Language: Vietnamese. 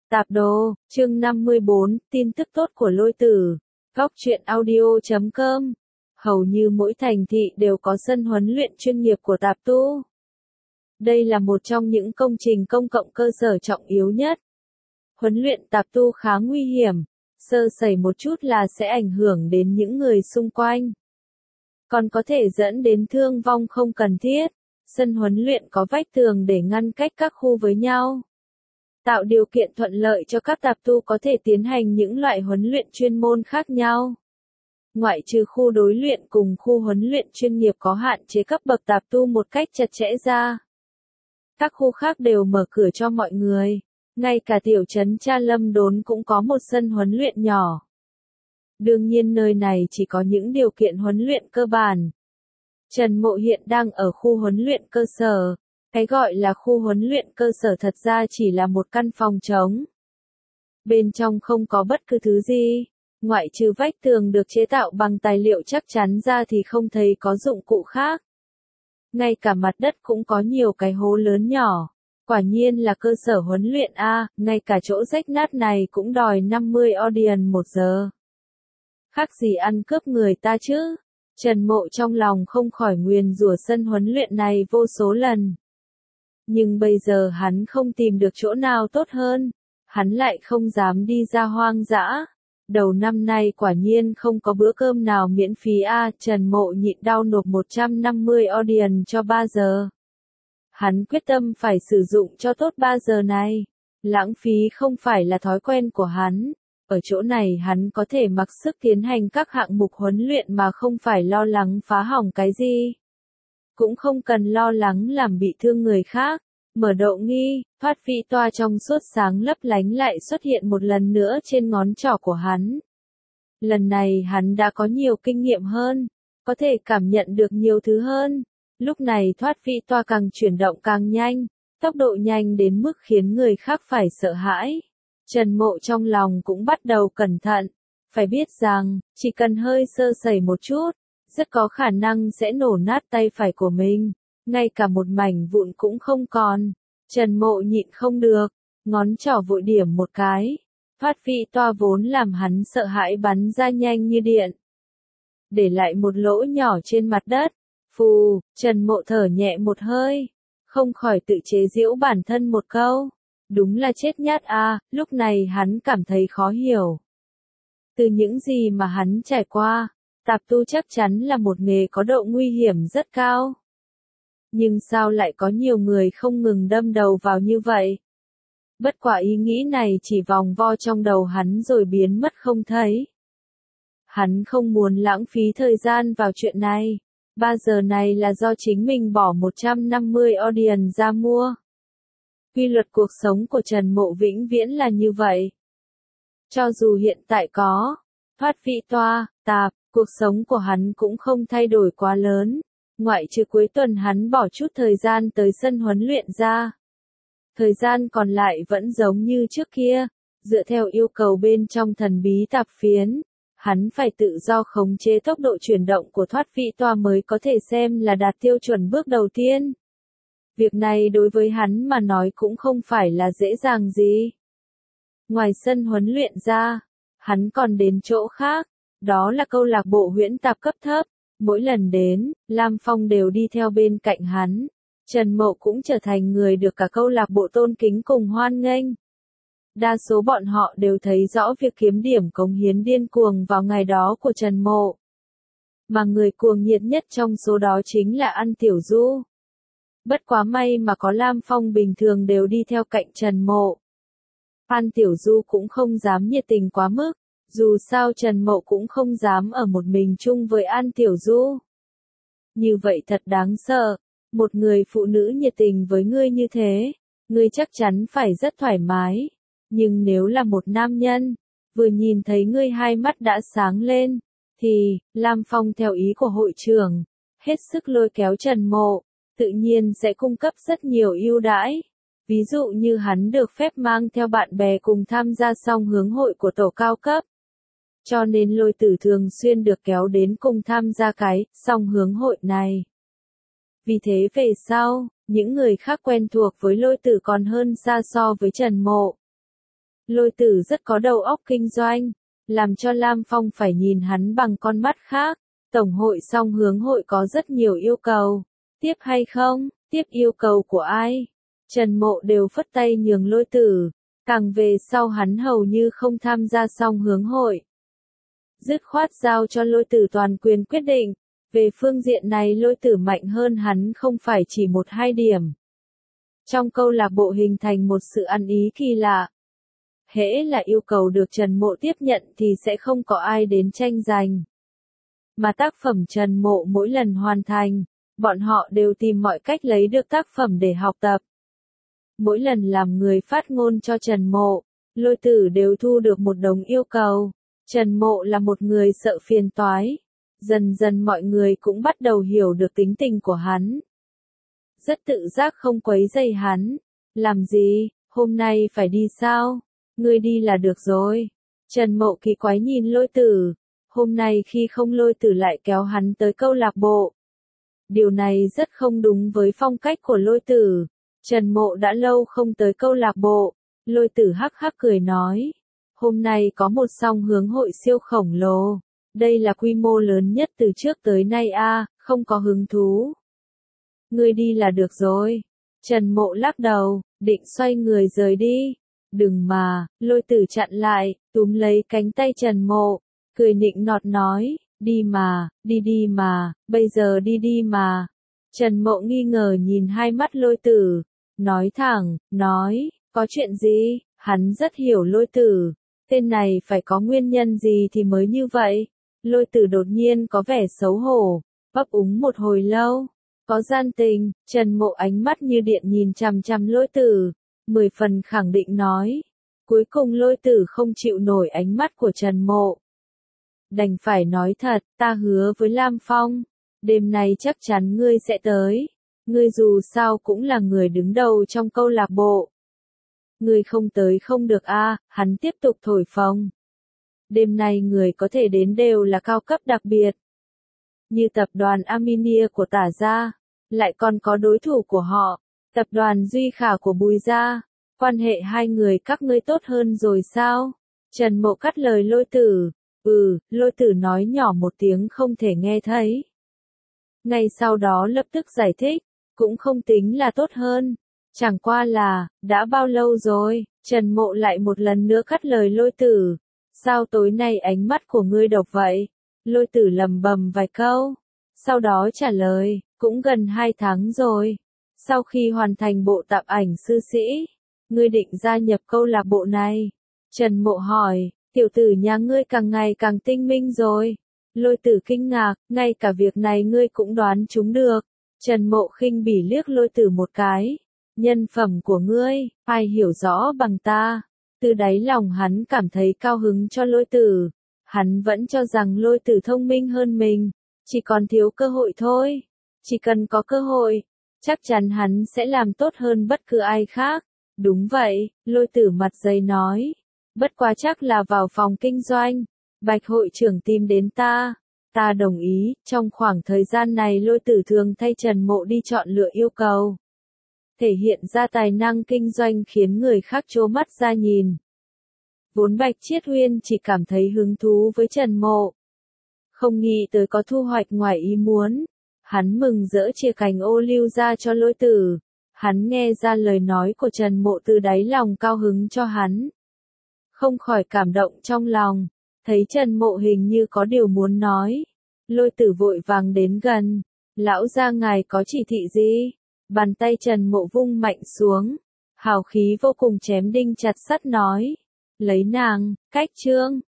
Tạp đồ, chương 54, tin tức tốt của Lôi Tử. Góc truyện audio.com. Hầu như mỗi thành thị đều có sân huấn luyện chuyên nghiệp của tạp tu. Đây là một trong những công trình công cộng cơ sở trọng yếu nhất. Huấn luyện tạp tu khá nguy hiểm, sơ sẩy một chút là sẽ ảnh hưởng đến những người xung quanh. Còn có thể dẫn đến thương vong không cần thiết. Sân huấn luyện có vách tường để ngăn cách các khu với nhau, tạo điều kiện thuận lợi cho các tạp tu có thể tiến hành những loại huấn luyện chuyên môn khác nhau. Ngoại trừ khu đối luyện cùng khu huấn luyện chuyên nghiệp có hạn chế cấp bậc tạp tu một cách chặt chẽ ra, các khu khác đều mở cửa cho mọi người. Ngay cả tiểu trấn Cha Lâm Đốn cũng có một sân huấn luyện nhỏ. Đương nhiên nơi này chỉ có những điều kiện huấn luyện cơ bản. Trần Mộ hiện đang ở khu huấn luyện cơ sở. Cái gọi là khu huấn luyện cơ sở thật ra chỉ là một căn phòng trống. Bên trong không có bất cứ thứ gì, ngoại trừ vách tường được chế tạo bằng tài liệu chắc chắn ra thì không thấy có dụng cụ khác. Ngay cả mặt đất cũng có nhiều cái hố lớn nhỏ. Quả nhiên là cơ sở huấn luyện A, ngay cả chỗ rách nát này cũng đòi 50 Audience một giờ. Khác gì ăn cướp người ta chứ? Trần Mộ trong lòng không khỏi nguyền rủa sân huấn luyện này vô số lần. Nhưng bây giờ hắn không tìm được chỗ nào tốt hơn. Hắn lại không dám đi ra hoang dã. Đầu năm nay quả nhiên không có bữa cơm nào miễn phí a. Trần Mộ nhịn đau nộp 150 Audience cho 3 giờ. Hắn quyết tâm phải sử dụng cho tốt 3 giờ này. Lãng phí không phải là thói quen của hắn. Ở chỗ này hắn có thể mặc sức tiến hành các hạng mục huấn luyện mà không phải lo lắng phá hỏng cái gì. Cũng không cần lo lắng làm bị thương người khác. Mở độ nghi, phát phi toa trong suốt sáng lấp lánh lại xuất hiện một lần nữa trên ngón trỏ của hắn. Lần này hắn đã có nhiều kinh nghiệm hơn, có thể cảm nhận được nhiều thứ hơn. Lúc này thoát phi toa càng chuyển động càng nhanh, tốc độ nhanh đến mức khiến người khác phải sợ hãi. Trần Mộ trong lòng cũng bắt đầu cẩn thận, phải biết rằng, chỉ cần hơi sơ sẩy một chút, rất có khả năng sẽ nổ nát tay phải của mình. Ngay cả một mảnh vụn cũng không còn. Trần Mộ nhịn không được, ngón trỏ vội điểm một cái. Phát phi toa vốn làm hắn sợ hãi bắn ra nhanh như điện, để lại một lỗ nhỏ trên mặt đất. Phù, Trần Mộ thở nhẹ một hơi, không khỏi tự chế giễu bản thân một câu. Đúng là chết nhát a. Lúc này hắn cảm thấy khó hiểu. Từ những gì mà hắn trải qua, tạp tu chắc chắn là một nghề có độ nguy hiểm rất cao. Nhưng sao lại có nhiều người không ngừng đâm đầu vào như vậy? Bất quả ý nghĩ này chỉ vòng vo trong đầu hắn rồi biến mất không thấy. Hắn không muốn lãng phí thời gian vào chuyện này. 3 giờ này là do chính mình bỏ 150 Audience ra mua. Quy luật cuộc sống của Trần Mộ vĩnh viễn là như vậy. Cho dù hiện tại có thoát phi toa, tạp, cuộc sống của hắn cũng không thay đổi quá lớn. Ngoại trừ cuối tuần hắn bỏ chút thời gian tới sân huấn luyện ra. Thời gian còn lại vẫn giống như trước kia, dựa theo yêu cầu bên trong thần bí tạp phiến, hắn phải tự do khống chế tốc độ chuyển động của thoát phi toa mới có thể xem là đạt tiêu chuẩn bước đầu tiên. Việc này đối với hắn mà nói cũng không phải là dễ dàng gì. Ngoài sân huấn luyện ra, hắn còn đến chỗ khác, đó là câu lạc bộ huyễn tạp cấp thấp. Mỗi lần đến, Lam Phong đều đi theo bên cạnh hắn. Trần Mộ cũng trở thành người được cả câu lạc bộ tôn kính cùng hoan nghênh. Đa số bọn họ đều thấy rõ việc kiếm điểm cống hiến điên cuồng vào ngày đó của Trần Mộ. Mà người cuồng nhiệt nhất trong số đó chính là An Tiểu Du. Bất quá may mà có Lam Phong bình thường đều đi theo cạnh Trần Mộ. An Tiểu Du cũng không dám nhiệt tình quá mức. Dù sao Trần Mộ cũng không dám ở một mình chung với An Tiểu Du. Như vậy thật đáng sợ. Một người phụ nữ nhiệt tình với ngươi như thế, ngươi chắc chắn phải rất thoải mái. Nhưng nếu là một nam nhân, vừa nhìn thấy ngươi hai mắt đã sáng lên, thì, Lam Phong theo ý của hội trưởng, hết sức lôi kéo Trần Mộ, tự nhiên sẽ cung cấp rất nhiều ưu đãi. Ví dụ như hắn được phép mang theo bạn bè cùng tham gia song hướng hội của tổ cao cấp. Cho nên Lôi Tử thường xuyên được kéo đến cùng tham gia cái song hướng hội này. Vì thế về sau, những người khác quen thuộc với Lôi Tử còn hơn xa so với Trần Mộ. Lôi Tử rất có đầu óc kinh doanh, làm cho Lam Phong phải nhìn hắn bằng con mắt khác. Tổng hội song hướng hội có rất nhiều yêu cầu. Tiếp hay không? Tiếp yêu cầu của ai? Trần Mộ đều phất tay nhường Lôi Tử. Càng về sau hắn hầu như không tham gia song hướng hội. Dứt khoát giao cho Lôi Tử toàn quyền quyết định. Về phương diện này Lôi Tử mạnh hơn hắn không phải chỉ 1-2 điểm. Trong câu lạc bộ hình thành một sự ăn ý kỳ lạ. Hễ là yêu cầu được Trần Mộ tiếp nhận thì sẽ không có ai đến tranh giành. Mà tác phẩm Trần Mộ mỗi lần hoàn thành, bọn họ đều tìm mọi cách lấy được tác phẩm để học tập. Mỗi lần làm người phát ngôn cho Trần Mộ, Lôi Tử đều thu được một đống yêu cầu. Trần Mộ là một người sợ phiền toái. Dần dần mọi người cũng bắt đầu hiểu được tính tình của hắn. Rất tự giác không quấy rầy hắn. Làm gì, hôm nay phải đi sao? Ngươi đi là được rồi. Trần Mộ kỳ quái nhìn Lôi Tử. Hôm nay khi không Lôi Tử lại kéo hắn tới câu lạc bộ. Điều này rất không đúng với phong cách của Lôi Tử. Trần Mộ đã lâu không tới câu lạc bộ. Lôi Tử hắc hắc cười nói. Hôm nay có một song hướng hội siêu khổng lồ. Đây là quy mô lớn nhất từ trước tới nay không có hứng thú. Ngươi đi là được rồi. Trần Mộ lắc đầu, định xoay người rời đi. Đừng mà, Lôi Tử chặn lại, túm lấy cánh tay Trần Mộ, cười nịnh nọt nói, đi mà, đi mà, bây giờ đi mà. Trần Mộ nghi ngờ nhìn hai mắt Lôi Tử, nói thẳng, nói, có chuyện gì, hắn rất hiểu Lôi Tử, tên này phải có nguyên nhân gì thì mới như vậy. Lôi Tử đột nhiên có vẻ xấu hổ, bấp úng một hồi lâu, có gian tình. Trần Mộ ánh mắt như điện nhìn chằm chằm Lôi Tử, 10 phần khẳng định nói. Cuối cùng Lôi Tử không chịu nổi ánh mắt của Trần Mộ. Đành phải nói thật, ta hứa với Lam Phong, đêm nay chắc chắn ngươi sẽ tới. Ngươi dù sao cũng là người đứng đầu trong câu lạc bộ. Ngươi không tới không được hắn tiếp tục thổi phồng. Đêm nay người có thể đến đều là cao cấp đặc biệt. Như tập đoàn Aminia của Tả Gia, lại còn có đối thủ của họ, tập đoàn Duy Khả của Bùi Gia. Quan hệ hai người các ngươi tốt hơn rồi sao? Trần Mộ cắt lời Lôi Tử. Lôi Tử nói nhỏ một tiếng không thể nghe thấy. Ngay sau đó lập tức giải thích, cũng không tính là tốt hơn. Chẳng qua là, đã bao lâu rồi? Trần Mộ lại một lần nữa cắt lời Lôi Tử. Sao tối nay ánh mắt của ngươi độc vậy? Lôi Tử lầm bầm vài câu. Sau đó trả lời, cũng gần 2 tháng rồi. Sau khi hoàn thành bộ tạp ảnh sư sĩ, ngươi định gia nhập câu lạc bộ này. Trần Mộ hỏi, tiểu tử nhà ngươi càng ngày càng tinh minh rồi. Lôi Tử kinh ngạc, ngay cả việc này ngươi cũng đoán trúng được. Trần Mộ khinh bỉ liếc Lôi Tử một cái. Nhân phẩm của ngươi, ai hiểu rõ bằng ta. Từ đáy lòng hắn cảm thấy cao hứng cho Lôi Tử. Hắn vẫn cho rằng Lôi Tử thông minh hơn mình, chỉ còn thiếu cơ hội thôi. Chỉ cần có cơ hội, chắc chắn hắn sẽ làm tốt hơn bất cứ ai khác. Đúng vậy, Lôi Tử mặt dày nói. Bất quá chắc là vào phòng kinh doanh, Bạch hội trưởng tìm đến ta. Ta đồng ý, trong khoảng thời gian này Lôi Tử thường thay Trần Mộ đi chọn lựa yêu cầu. Thể hiện ra tài năng kinh doanh khiến người khác trố mắt ra nhìn. Vốn Bạch Chiết Huyên chỉ cảm thấy hứng thú với Trần Mộ. Không nghĩ tới có thu hoạch ngoài ý muốn. Hắn mừng rỡ chia cành ô liu ra cho Lôi Tử. Hắn nghe ra lời nói của Trần Mộ từ đáy lòng cao hứng cho hắn. Không khỏi cảm động trong lòng. Thấy Trần Mộ hình như có điều muốn nói. Lôi Tử vội vàng đến gần. Lão gia ngài có chỉ thị gì? Bàn tay Trần Mộ vung mạnh xuống. Hào khí vô cùng chém đinh chặt sắt nói. Lấy nàng, cách trương.